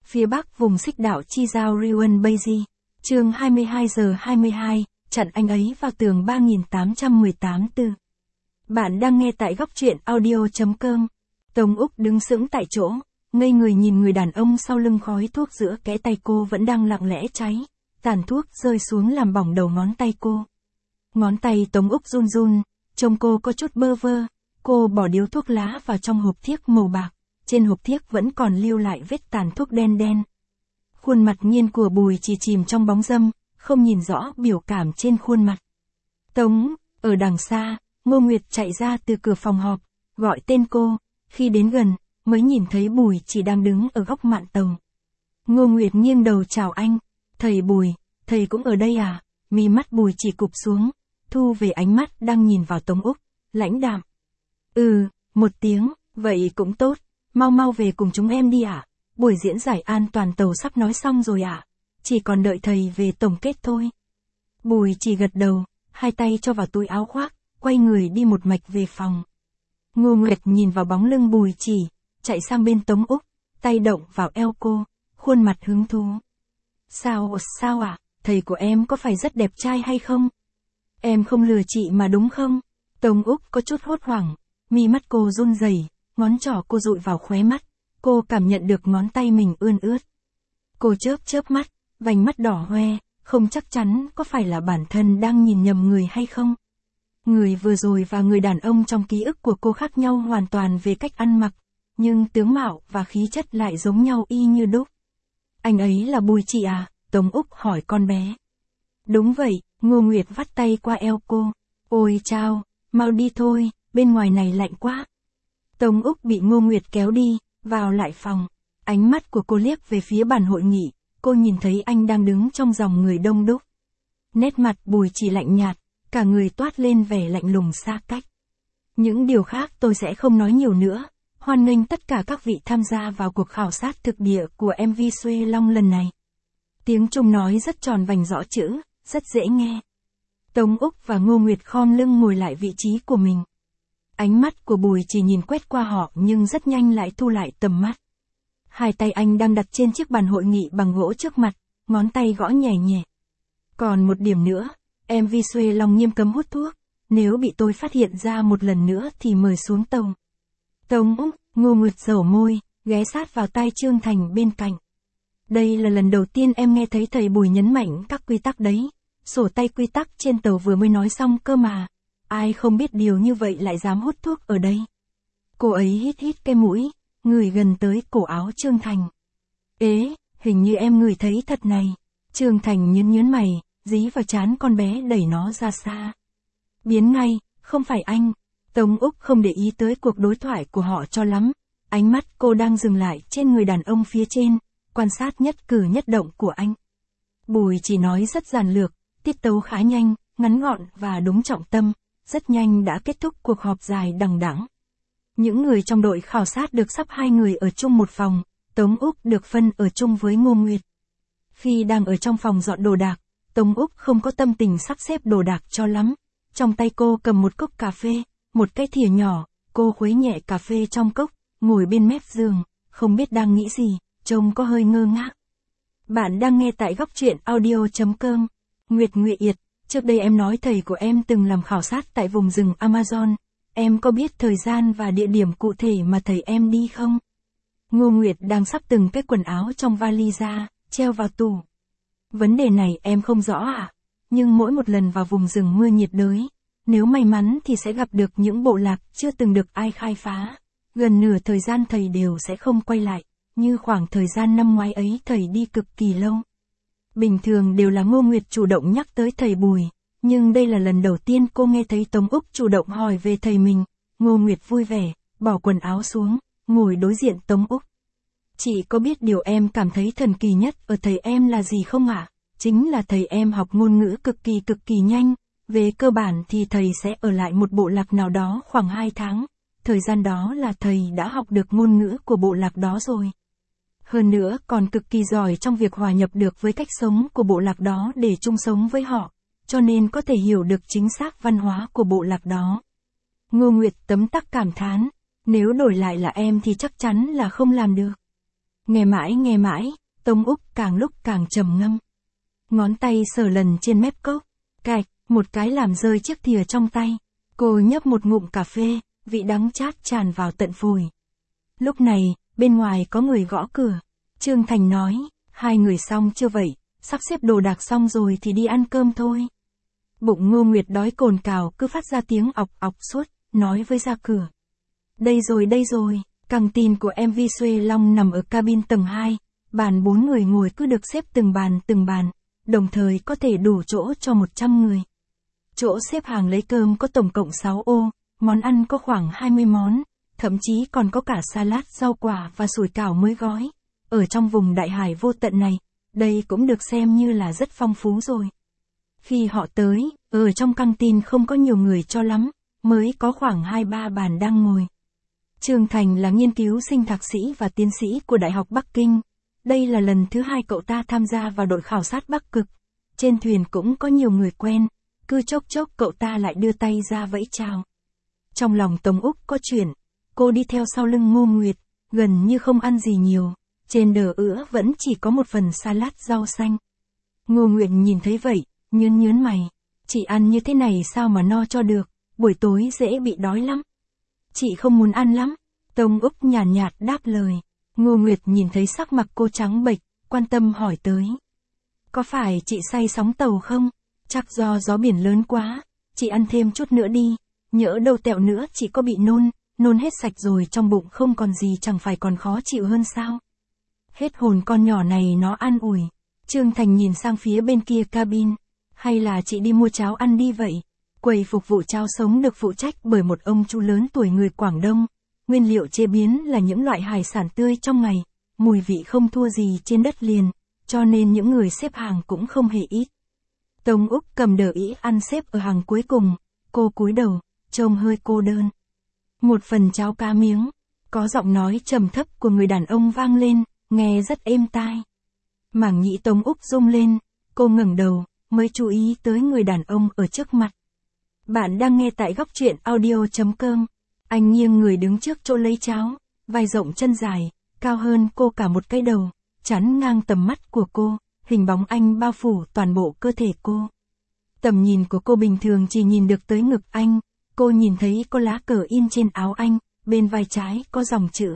phía bắc vùng xích đảo chi giao Riwon Beiji. Chương 22:22, chặn anh ấy vào tường 3818-4. Bạn đang nghe tại góc truyện audio.com. Tống Úc đứng sững tại chỗ, ngây người nhìn người đàn ông sau lưng, khói thuốc giữa kẽ tay cô vẫn đang lặng lẽ cháy, tàn thuốc rơi xuống làm bỏng đầu ngón tay cô. Ngón tay Tống Úc run run, trông cô có chút bơ vơ. Cô bỏ điếu thuốc lá vào trong hộp thiếc màu bạc, trên hộp thiếc vẫn còn lưu lại vết tàn thuốc đen đen. Khuôn mặt nghiêng của Bùi Trì chìm trong bóng râm, không nhìn rõ biểu cảm trên khuôn mặt. Tống, ở đằng xa, Ngô Nguyệt chạy ra từ cửa phòng họp, gọi tên cô, khi đến gần, mới nhìn thấy Bùi Trì đang đứng ở góc mạn tàu. Ngô Nguyệt nghiêng đầu chào anh, thầy Bùi, thầy cũng ở đây à? Mi mắt Bùi Trì cụp xuống, thu về ánh mắt đang nhìn vào Tống Úc, lãnh đạm. Một tiếng, vậy cũng tốt, mau mau về cùng chúng em đi ạ. Buổi diễn giải an toàn tàu sắp nói xong rồi ạ. Chỉ còn đợi thầy về tổng kết thôi. Bùi Trì gật đầu, hai tay cho vào túi áo khoác, quay người đi một mạch về phòng. Ngô Nguyệt nhìn vào bóng lưng Bùi Trì, chạy sang bên Tống Úc, tay động vào eo cô, khuôn mặt hứng thú. Sao ạ? Thầy của em có phải rất đẹp trai hay không? Em không lừa chị mà đúng không? Tống Úc có chút hốt hoảng, mi mắt cô run rẩy, ngón trỏ cô dụi vào khóe mắt, cô cảm nhận được ngón tay mình ươn ướt. Cô chớp mắt, vành mắt đỏ hoe, không chắc chắn có phải là bản thân đang nhìn nhầm người hay không. Người vừa rồi và người đàn ông trong ký ức của cô khác nhau hoàn toàn về cách ăn mặc, nhưng tướng mạo và khí chất lại giống nhau y như đúc. Anh ấy là Bùi Trì à? Tống Úc hỏi con bé. Đúng vậy, Ngô Nguyệt vắt tay qua eo cô. Ôi chao, mau đi thôi, bên ngoài này lạnh quá. Tống Úc bị Ngô Nguyệt kéo đi, vào lại phòng. Ánh mắt của cô liếc về phía bàn hội nghị, cô nhìn thấy anh đang đứng trong dòng người đông đúc. Nét mặt Bùi Trì lạnh nhạt, cả người toát lên vẻ lạnh lùng xa cách. Những điều khác tôi sẽ không nói nhiều nữa, hoan nghênh tất cả các vị tham gia vào cuộc khảo sát thực địa của MV Xuê Long lần này. Tiếng Trung nói rất tròn vành rõ chữ, rất dễ nghe. Tống Úc và Ngô Nguyệt khom lưng ngồi lại vị trí của mình. Ánh mắt của Bùi Trì nhìn quét qua họ nhưng rất nhanh lại thu lại tầm mắt. Hai tay anh đang đặt trên chiếc bàn hội nghị bằng gỗ trước mặt, ngón tay gõ nhẹ nhẹ. Còn một điểm nữa, MV Xuê Long nghiêm cấm hút thuốc, nếu bị tôi phát hiện ra một lần nữa thì mời xuống tàu. Tống Úc, Ngô Nguyệt dẩu môi, ghé sát vào tai Trương Thành bên cạnh. Đây là lần đầu tiên em nghe thấy thầy Bùi nhấn mạnh các quy tắc đấy. Sổ tay quy tắc trên tàu vừa mới nói xong cơ mà. Ai không biết điều như vậy lại dám hút thuốc ở đây. Cô ấy hít cái mũi, ngửi gần tới cổ áo Trương Thành. Ế, hình như em ngửi thấy thật này. Trương Thành nhớn mày, dí vào trán con bé đẩy nó ra xa. Biến ngay, không phải anh. Tống Úc không để ý tới cuộc đối thoại của họ cho lắm. Ánh mắt cô đang dừng lại trên người đàn ông phía trên, quan sát nhất cử nhất động của anh. Bùi chỉ nói rất giản lược, tiết tấu khá nhanh, ngắn gọn và đúng trọng tâm, rất nhanh đã kết thúc cuộc họp dài đằng đẵng. Những người trong đội khảo sát được sắp 2 người ở chung một phòng, Tống Úc được phân ở chung với Ngô Nguyệt. Khi đang ở trong phòng dọn đồ đạc, Tống Úc không có tâm tình sắp xếp đồ đạc cho lắm. Trong tay cô cầm một cốc cà phê, một cái thìa nhỏ, cô khuấy nhẹ cà phê trong cốc, ngồi bên mép giường, không biết đang nghĩ gì, trông có hơi ngơ ngác. Bạn đang nghe tại góc truyện audio.com. Nguyệt Yệt, trước đây em nói thầy của em từng làm khảo sát tại vùng rừng Amazon, em có biết thời gian và địa điểm cụ thể mà thầy em đi không? Ngô Nguyệt đang sắp từng cái quần áo trong vali ra, treo vào tủ. Vấn đề này em không rõ ạ, nhưng mỗi một lần vào vùng rừng mưa nhiệt đới, nếu may mắn thì sẽ gặp được những bộ lạc chưa từng được ai khai phá. Gần nửa thời gian thầy đều sẽ không quay lại, như khoảng thời gian năm ngoái ấy thầy đi cực kỳ lâu. Bình thường đều là Ngô Nguyệt chủ động nhắc tới thầy Bùi, nhưng đây là lần đầu tiên cô nghe thấy Tống Úc chủ động hỏi về thầy mình. Ngô Nguyệt vui vẻ, bỏ quần áo xuống, ngồi đối diện Tống Úc. Chị có biết điều em cảm thấy thần kỳ nhất ở thầy em là gì không ạ? Chính là thầy em học ngôn ngữ cực kỳ nhanh. Về cơ bản thì thầy sẽ ở lại một bộ lạc nào đó khoảng 2 tháng. Thời gian đó là thầy đã học được ngôn ngữ của bộ lạc đó rồi. Hơn nữa còn cực kỳ giỏi trong việc hòa nhập được với cách sống của bộ lạc đó để chung sống với họ, cho nên có thể hiểu được chính xác văn hóa của bộ lạc đó. Ngô Nguyệt tấm tắc cảm thán, nếu đổi lại là em thì chắc chắn là không làm được. nghe mãi, Tống Úc càng lúc càng trầm ngâm. Ngón tay sờ lần trên mép cốc, cạch, một cái làm rơi chiếc thìa trong tay. Cô nhấp một ngụm cà phê, vị đắng chát tràn vào tận phổi. Lúc này, bên ngoài có người gõ cửa. Trương Thành nói, hai người xong chưa vậy, sắp xếp đồ đạc xong rồi thì đi ăn cơm thôi. Bụng Ngô Nguyệt đói cồn cào cứ phát ra tiếng ọc ọc suốt, nói với ra cửa. Đây rồi, căng tin của MV Xuê Long nằm ở cabin tầng 2, bàn 4 người ngồi cứ được xếp từng bàn, đồng thời có thể đủ chỗ cho 100 người. Chỗ xếp hàng lấy cơm có tổng cộng 6 ô, món ăn có khoảng 20 món, thậm chí còn có cả salad rau quả và sủi cảo mới gói. Ở trong vùng đại hải vô tận này, đây cũng được xem như là rất phong phú rồi. Khi họ tới, ở trong căng tin không có nhiều người cho lắm, mới có khoảng 2-3 bàn đang ngồi. Trương Thành là nghiên cứu sinh thạc sĩ và tiến sĩ của Đại học Bắc Kinh. Đây là lần thứ 2 cậu ta tham gia vào đội khảo sát Bắc Cực. Trên thuyền cũng có nhiều người quen, cứ chốc chốc cậu ta lại đưa tay ra vẫy chào. Trong lòng Tống Úc có chuyện, cô đi theo sau lưng Ngô Nguyệt, gần như không ăn gì nhiều, trên đờ ữa vẫn chỉ có một phần salad rau xanh. Ngô Nguyệt nhìn thấy vậy, nhớn mày, chị ăn như thế này sao mà no cho được, buổi tối dễ bị đói lắm. Chị không muốn ăn lắm, Tống Úc nhàn nhạt đáp lời. Ngô Nguyệt nhìn thấy sắc mặt cô trắng bệch, quan tâm hỏi tới. Có phải chị say sóng tàu không? Chắc do gió biển lớn quá, chị ăn thêm chút nữa đi, nhỡ đâu tẹo nữa chị có bị nôn hết sạch rồi trong bụng không còn gì chẳng phải còn khó chịu hơn sao? Hết hồn con nhỏ này nó an ủi. Trương Thành nhìn sang phía bên kia cabin. Hay là chị đi mua cháo ăn đi vậy? Quầy phục vụ cháo sống được phụ trách bởi một ông chú lớn tuổi người Quảng Đông. Nguyên liệu chế biến là những loại hải sản tươi trong ngày, mùi vị không thua gì trên đất liền, cho nên những người xếp hàng cũng không hề ít. Tống Úc cầm đờ ĩ ăn xếp ở hàng cuối cùng, cô cúi đầu, trông hơi cô đơn. Một phần cháo cá miếng, có giọng nói trầm thấp của người đàn ông vang lên, nghe rất êm tai. Mảng nhĩ Tống Úc rung lên, cô ngẩng đầu, mới chú ý tới người đàn ông ở trước mặt. Bạn đang nghe tại góc truyện audio.com. Anh nghiêng người đứng trước chỗ lấy cháo, vai rộng chân dài, cao hơn cô cả một cái đầu, chắn ngang tầm mắt của cô, hình bóng anh bao phủ toàn bộ cơ thể cô. Tầm nhìn của cô bình thường chỉ nhìn được tới ngực anh, cô nhìn thấy có lá cờ in trên áo anh, bên vai trái có dòng chữ.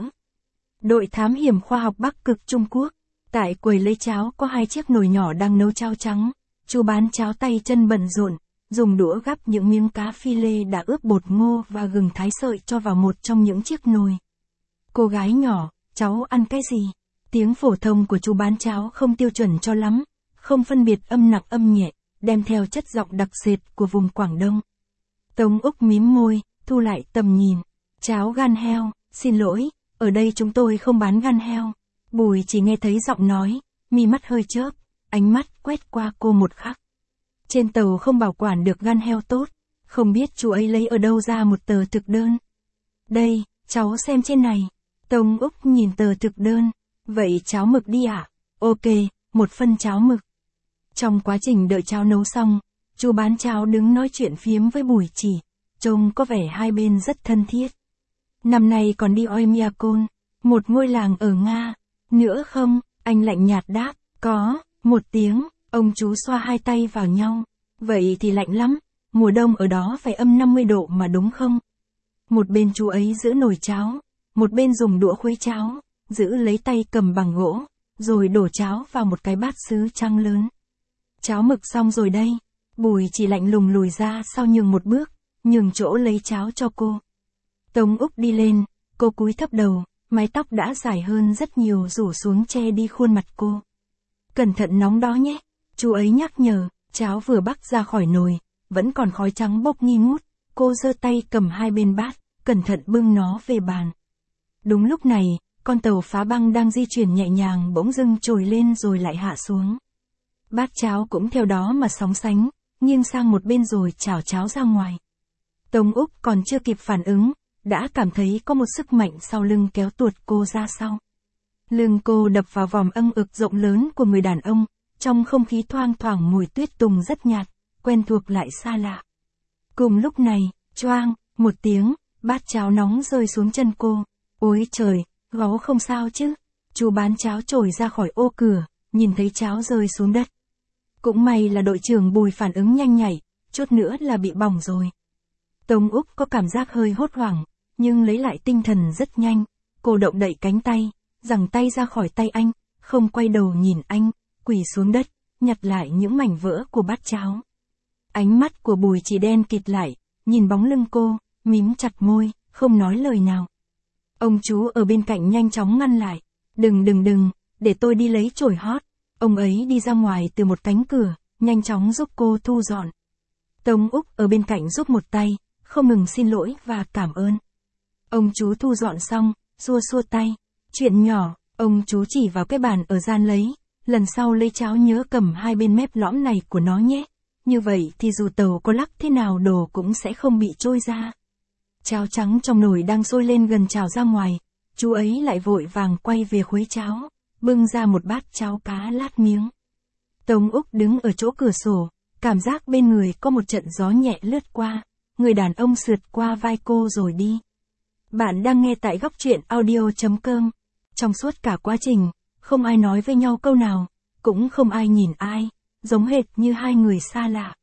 Đội thám hiểm khoa học Bắc Cực Trung Quốc. Tại quầy lấy cháo có 2 chiếc nồi nhỏ đang nấu cháo trắng, chú bán cháo tay chân bận rộn, dùng đũa gắp những miếng cá phi lê đã ướp bột ngô và gừng thái sợi cho vào một trong những chiếc nồi. Cô gái nhỏ, cháu ăn cái gì? Tiếng phổ thông của chú bán cháo không tiêu chuẩn cho lắm, không phân biệt âm nặng âm nhẹ, đem theo chất giọng đặc sệt của vùng Quảng Đông. Tống Úc mím môi, thu lại tầm nhìn. Cháo gan heo, xin lỗi, ở đây chúng tôi không bán gan heo. Bùi chỉ nghe thấy giọng nói, mi mắt hơi chớp, ánh mắt quét qua cô một khắc. Trên tàu không bảo quản được gan heo tốt, không biết chú ấy lấy ở đâu ra một tờ thực đơn. Đây, cháu xem trên này. Tống Úc nhìn tờ thực đơn, vậy cháo mực đi ạ? Ok, một phân cháo mực. Trong quá trình đợi cháo nấu xong, chú bán cháo đứng nói chuyện phiếm với Bùi Chỉ, trông có vẻ hai bên rất thân thiết. Năm nay còn đi Oymyakon, một ngôi làng ở Nga. Nữa không? Anh lạnh nhạt đáp, có, 1 tiếng, ông chú xoa 2 tay vào nhau. Vậy thì lạnh lắm, mùa đông ở đó phải âm 50 độ mà đúng không? Một bên chú ấy giữ nồi cháo, một bên dùng đũa khuấy cháo, giữ lấy tay cầm bằng gỗ, rồi đổ cháo vào một cái bát sứ trắng lớn. Cháo mực xong rồi đây. Bùi chỉ lạnh lùng lùi ra sau nhường một bước, nhường chỗ lấy cháo cho cô. Tống Úc đi lên, cô cúi thấp đầu, mái tóc đã dài hơn rất nhiều rủ xuống che đi khuôn mặt cô. Cẩn thận nóng đó nhé, chú ấy nhắc nhở. Cháo vừa bắc ra khỏi nồi, vẫn còn khói trắng bốc nghi ngút, cô giơ tay cầm 2 bên bát, cẩn thận bưng nó về bàn. Đúng lúc này, con tàu phá băng đang di chuyển nhẹ nhàng bỗng dưng trồi lên rồi lại hạ xuống. Bát cháo cũng theo đó mà sóng sánh, nghiêng sang một bên rồi chảo cháo ra ngoài. Tống Úc còn chưa kịp phản ứng, đã cảm thấy có một sức mạnh sau lưng kéo tuột cô ra sau. Lưng cô đập vào vòm âng ực rộng lớn của người đàn ông, trong không khí thoang thoảng mùi tuyết tùng rất nhạt, quen thuộc lại xa lạ. Cùng lúc này, choang, một tiếng, bát cháo nóng rơi xuống chân cô. Ôi trời, gáu không sao chứ? Chú bán cháo trồi ra khỏi ô cửa, nhìn thấy cháo rơi xuống đất. Cũng may là đội trưởng Bùi phản ứng nhanh nhạy, chút nữa là bị bỏng rồi. Tống Úc có cảm giác hơi hốt hoảng, nhưng lấy lại tinh thần rất nhanh. Cô động đậy cánh tay, giằng tay ra khỏi tay anh, không quay đầu nhìn anh, quỳ xuống đất, nhặt lại những mảnh vỡ của bát cháo. Ánh mắt của Bùi chỉ đen kịt lại, nhìn bóng lưng cô, mím chặt môi, không nói lời nào. Ông chú ở bên cạnh nhanh chóng ngăn lại. Đừng, để tôi đi lấy chổi hót. Ông ấy đi ra ngoài từ một cánh cửa, nhanh chóng giúp cô thu dọn. Tống Úc ở bên cạnh giúp một tay, không ngừng xin lỗi và cảm ơn. Ông chú thu dọn xong, xua tay. Chuyện nhỏ, ông chú chỉ vào cái bàn ở gian lấy. Lần sau lấy cháo nhớ cầm hai bên mép lõm này của nó nhé. Như vậy thì dù tàu có lắc thế nào đồ cũng sẽ không bị trôi ra. Cháo trắng trong nồi đang sôi lên gần trào ra ngoài. Chú ấy lại vội vàng quay về khuấy cháo, bưng ra một bát cháo cá lát miếng. Tống Úc đứng ở chỗ cửa sổ, cảm giác bên người có một trận gió nhẹ lướt qua, người đàn ông sượt qua vai cô rồi đi. Bạn đang nghe tại góc truyện audio.com. Trong suốt cả quá trình, không ai nói với nhau câu nào, cũng không ai nhìn ai, giống hệt như hai người xa lạ.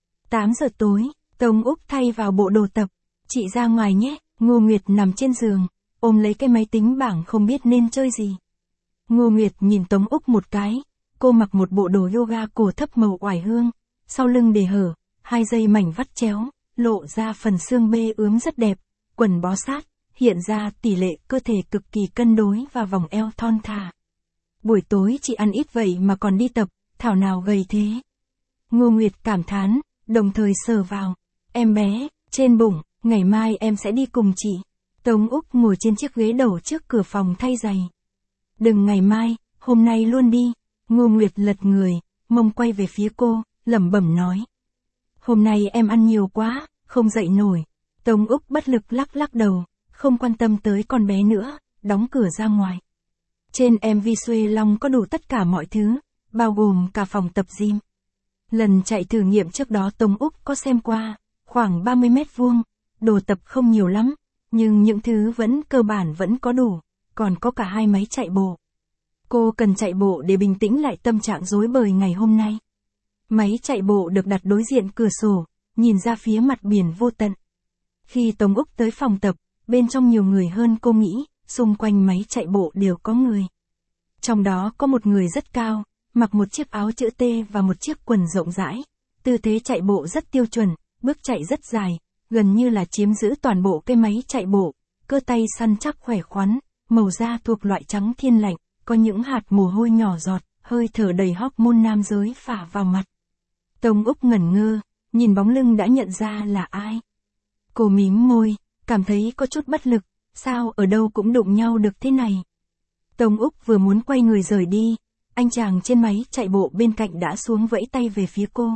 8 giờ tối, Tống Úc thay vào bộ đồ tập, chị ra ngoài nhé. Ngô Nguyệt nằm trên giường, ôm lấy cái máy tính bảng không biết nên chơi gì. Ngô Nguyệt nhìn Tống Úc một cái, cô mặc một bộ đồ yoga cổ thấp màu oải hương, sau lưng để hở, 2 dây mảnh vắt chéo, lộ ra phần xương bê ướm rất đẹp, quần bó sát, hiện ra tỷ lệ cơ thể cực kỳ cân đối và vòng eo thon thả. Buổi tối chị ăn ít vậy mà còn đi tập, thảo nào gầy thế. Ngô Nguyệt cảm thán, đồng thời sờ vào. Em bé, trên bụng, ngày mai em sẽ đi cùng chị. Tống Úc ngồi trên chiếc ghế đầu trước cửa phòng thay giày. Đừng ngày mai, hôm nay luôn đi. Ngô Nguyệt lật người, mông quay về phía cô, lẩm bẩm nói. Hôm nay em ăn nhiều quá, không dậy nổi. Tống Úc bất lực lắc đầu, không quan tâm tới con bé nữa, đóng cửa ra ngoài. Trên MV Xuê Long có đủ tất cả mọi thứ, bao gồm cả phòng tập gym. Lần chạy thử nghiệm trước đó Tống Úc có xem qua, khoảng 30 mét vuông, đồ tập không nhiều lắm, nhưng những thứ cơ bản vẫn có đủ, còn có cả 2 máy chạy bộ. Cô cần chạy bộ để bình tĩnh lại tâm trạng rối bời ngày hôm nay. Máy chạy bộ được đặt đối diện cửa sổ, nhìn ra phía mặt biển vô tận. Khi Tống Úc tới phòng tập, bên trong nhiều người hơn cô nghĩ, xung quanh máy chạy bộ đều có người. Trong đó có một người rất cao, mặc một chiếc áo chữ T và một chiếc quần rộng rãi. Tư thế chạy bộ rất tiêu chuẩn, bước chạy rất dài, gần như là chiếm giữ toàn bộ cái máy chạy bộ. Cơ tay săn chắc khỏe khoắn, màu da thuộc loại trắng thiên lạnh, có những hạt mồ hôi nhỏ giọt, hơi thở đầy hormone nam giới phả vào mặt. Tống Úc ngẩn ngơ, nhìn bóng lưng đã nhận ra là ai. Cô mím môi, cảm thấy có chút bất lực, sao ở đâu cũng đụng nhau được thế này. Tống Úc vừa muốn quay người rời đi, anh chàng trên máy chạy bộ bên cạnh đã xuống vẫy tay về phía cô.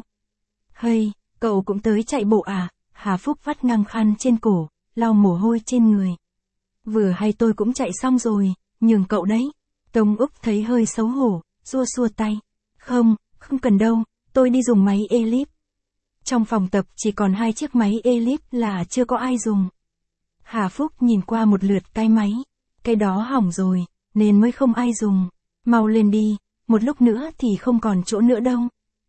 Hey, cậu cũng tới chạy bộ à? Hà Phúc vắt ngang khăn trên cổ, lau mồ hôi trên người. Vừa hay tôi cũng chạy xong rồi, nhường cậu đấy. Tống Úc thấy hơi xấu hổ, xua tay. Không cần đâu, tôi đi dùng máy Ellipse. Trong phòng tập chỉ còn 2 chiếc máy Ellipse là chưa có ai dùng. Hà Phúc nhìn qua một lượt cái máy. Cái đó hỏng rồi, nên mới không ai dùng. Mau lên đi, một lúc nữa thì không còn chỗ nữa đâu.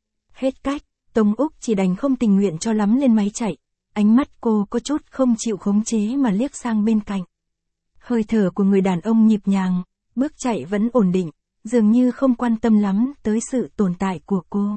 Hết cách, Tống Úc chỉ đành không tình nguyện cho lắm lên máy chạy. Ánh mắt cô có chút không chịu khống chế mà liếc sang bên cạnh. Hơi thở của người đàn ông nhịp nhàng, bước chạy vẫn ổn định, dường như không quan tâm lắm tới sự tồn tại của cô.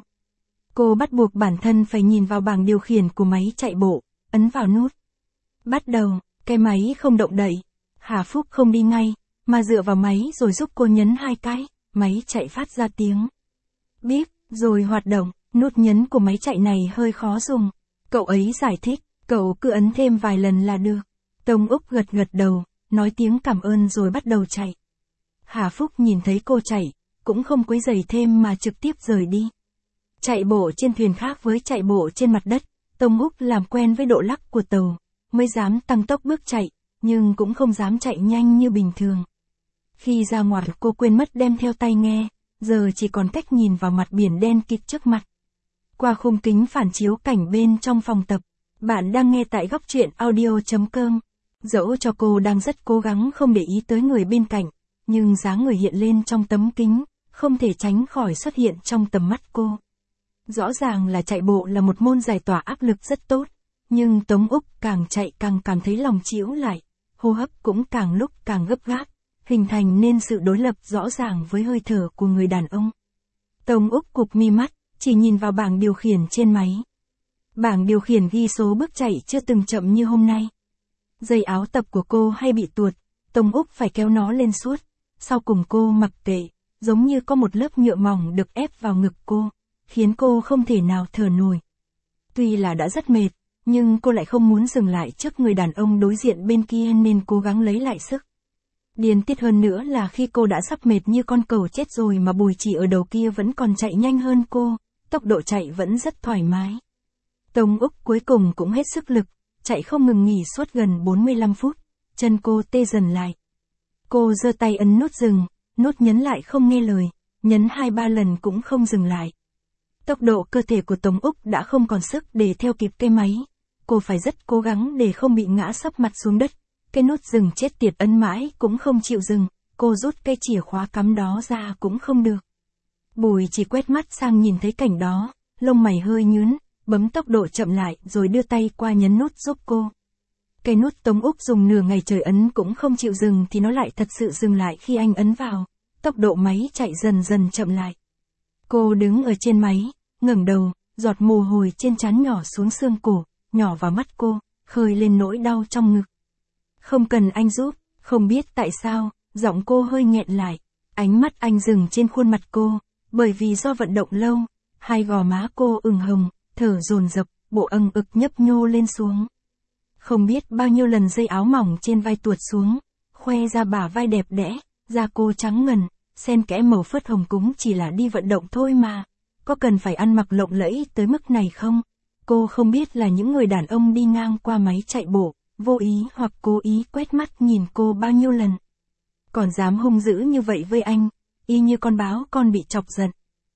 Cô bắt buộc bản thân phải nhìn vào bảng điều khiển của máy chạy bộ, ấn vào nút. Bắt đầu, cái máy không động đậy. Hà Phúc không đi ngay, mà dựa vào máy rồi giúp cô nhấn 2 cái, máy chạy phát ra tiếng bíp, rồi hoạt động. Nút nhấn của máy chạy này hơi khó dùng. Cậu ấy giải thích, cậu cứ ấn thêm vài lần là được. Tống Úc gật đầu, nói tiếng cảm ơn rồi bắt đầu chạy. Hà Phúc nhìn thấy cô chạy, cũng không quấy rầy thêm mà trực tiếp rời đi. Chạy bộ trên thuyền khác với chạy bộ trên mặt đất, Tống Úc làm quen với độ lắc của tàu, mới dám tăng tốc bước chạy, nhưng cũng không dám chạy nhanh như bình thường. Khi ra ngoài cô quên mất đem theo tai nghe, giờ chỉ còn cách nhìn vào mặt biển đen kịt trước mặt. Qua khung kính phản chiếu cảnh bên trong phòng tập, bạn đang nghe tại góc truyện audio.com. Dẫu cho cô đang rất cố gắng không để ý tới người bên cạnh, nhưng dáng người hiện lên trong tấm kính, không thể tránh khỏi xuất hiện trong tầm mắt cô. Rõ ràng là chạy bộ là một môn giải tỏa áp lực rất tốt, nhưng Tống Úc càng chạy càng cảm thấy lòng trĩu lại, hô hấp cũng càng lúc càng gấp gáp, hình thành nên sự đối lập rõ ràng với hơi thở của người đàn ông. Tống Úc cụp mi mắt, chỉ nhìn vào bảng điều khiển trên máy. Bảng điều khiển ghi số bước chạy chưa từng chậm như hôm nay. Dây áo tập của cô hay bị tuột, Tống Úc phải kéo nó lên suốt, sau cùng cô mặc kệ, giống như có một lớp nhựa mỏng được ép vào ngực cô, khiến cô không thể nào thở nổi. Tuy là đã rất mệt, nhưng cô lại không muốn dừng lại trước người đàn ông đối diện bên kia nên cố gắng lấy lại sức. Điên tiết hơn nữa là khi cô đã sắp mệt như con cẩu chết rồi mà Bùi Chỉ ở đầu kia vẫn còn chạy nhanh hơn cô, tốc độ chạy vẫn rất thoải mái. Tống Úc cuối cùng cũng hết sức lực, chạy không ngừng nghỉ suốt gần 45 phút, chân cô tê dần lại. Cô giơ tay ấn nút dừng, nút nhấn lại không nghe lời, nhấn 2-3 lần cũng không dừng lại. Tốc độ cơ thể của Tống Úc đã không còn sức để theo kịp cây máy, cô phải rất cố gắng để không bị ngã sấp mặt xuống đất. Cái nút dừng chết tiệt ấn mãi cũng không chịu dừng, cô rút cây chìa khóa cắm đó ra cũng không được. Bùi Chỉ quét mắt sang nhìn thấy cảnh đó, lông mày hơi nhướng, bấm tốc độ chậm lại rồi đưa tay qua nhấn nút giúp cô. Cái nút Tống Úc dùng nửa ngày trời ấn cũng không chịu dừng thì nó lại thật sự dừng lại khi anh ấn vào, tốc độ máy chạy dần dần chậm lại. Cô đứng ở trên máy, ngẩng đầu, giọt mồ hôi trên trán nhỏ xuống xương cổ, nhỏ vào mắt cô, khơi lên nỗi đau trong ngực. Không cần anh giúp, không biết tại sao, giọng cô hơi nghẹn lại, ánh mắt anh dừng trên khuôn mặt cô, bởi vì do vận động lâu, hai gò má cô ửng hồng, thở dồn dập, bộ âng ực nhấp nhô lên xuống. Không biết bao nhiêu lần dây áo mỏng trên vai tuột xuống, khoe ra bả vai đẹp đẽ, da cô trắng ngần, xen kẽ màu phớt hồng cúng chỉ là đi vận động thôi mà, có cần phải ăn mặc lộng lẫy tới mức này không? Cô không biết là những người đàn ông đi ngang qua máy chạy bộ, vô ý hoặc cố ý quét mắt nhìn cô bao nhiêu lần. Còn dám hung dữ như vậy với anh, y như con báo con bị chọc giận.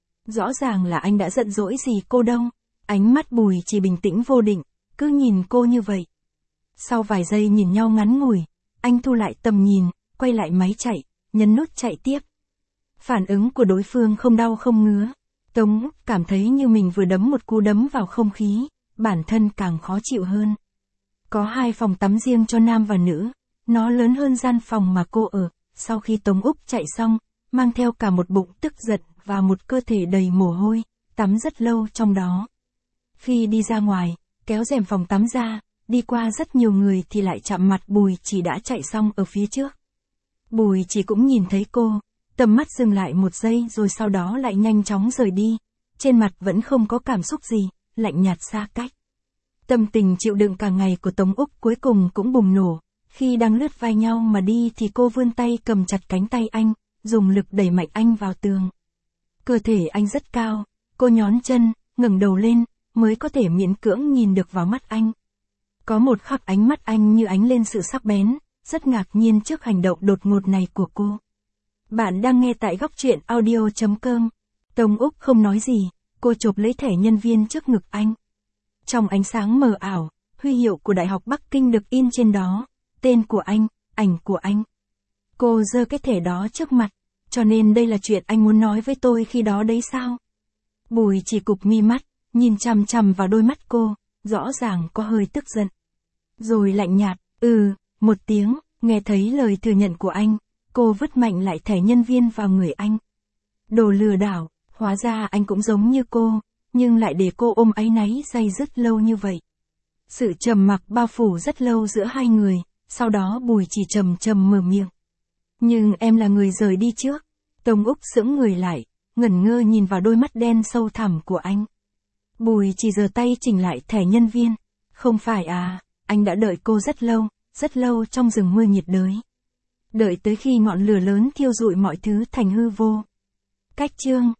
Rõ ràng là anh đã giận dỗi gì cô đâu, ánh mắt Bùi Chỉ bình tĩnh vô định, cứ nhìn cô như vậy. Sau vài giây nhìn nhau ngắn ngủi, anh thu lại tầm nhìn, quay lại máy chạy, nhấn nút chạy tiếp. Phản ứng của đối phương không đau không ngứa. Tống cảm thấy như mình vừa đấm một cú đấm vào không khí, bản thân càng khó chịu hơn. Có 2 phòng tắm riêng cho nam và nữ, nó lớn hơn gian phòng mà cô ở. Sau khi Tống Úc chạy xong, mang theo cả một bụng tức giận và một cơ thể đầy mồ hôi, tắm rất lâu trong đó. Khi đi ra ngoài, kéo rèm phòng tắm ra, đi qua rất nhiều người thì lại chạm mặt Bùi Chỉ đã chạy xong ở phía trước. Bùi Chỉ cũng nhìn thấy cô, tầm mắt dừng lại một giây rồi sau đó lại nhanh chóng rời đi, trên mặt vẫn không có cảm xúc gì, lạnh nhạt xa cách. Tâm tình chịu đựng cả ngày của Tống Úc cuối cùng cũng bùng nổ, khi đang lướt vai nhau mà đi thì cô vươn tay cầm chặt cánh tay anh, dùng lực đẩy mạnh anh vào tường. Cơ thể anh rất cao, cô nhón chân, ngẩng đầu lên, mới có thể miễn cưỡng nhìn được vào mắt anh. Có một khắc ánh mắt anh như ánh lên sự sắc bén, rất ngạc nhiên trước hành động đột ngột này của cô. Bạn đang nghe tại góc truyện audio.com. Tống Úc không nói gì, cô chộp lấy thẻ nhân viên trước ngực anh. Trong ánh sáng mờ ảo, huy hiệu của Đại học Bắc Kinh được in trên đó, tên của anh, ảnh của anh. Cô giơ cái thẻ đó trước mặt, cho nên đây là chuyện anh muốn nói với tôi khi đó đấy sao? Bùi Chỉ cụp mi mắt, nhìn chằm chằm vào đôi mắt cô, rõ ràng có hơi tức giận. Rồi lạnh nhạt, một tiếng, nghe thấy lời thừa nhận của anh, cô vứt mạnh lại thẻ nhân viên vào người anh. Đồ lừa đảo, hóa ra anh cũng giống như cô, nhưng lại để cô ôm áy náy day dứt lâu như vậy. Sự trầm mặc bao phủ rất lâu giữa hai người, sau đó Bùi Chỉ trầm trầm mở miệng. Nhưng em là người rời đi trước. Tống Úc sững người lại, ngẩn ngơ nhìn vào đôi mắt đen sâu thẳm của anh. Bùi Chỉ giơ tay chỉnh lại thẻ nhân viên. Không phải à, anh đã đợi cô rất lâu trong rừng mưa nhiệt đới. Đợi tới khi ngọn lửa lớn thiêu rụi mọi thứ thành hư vô. Cách chương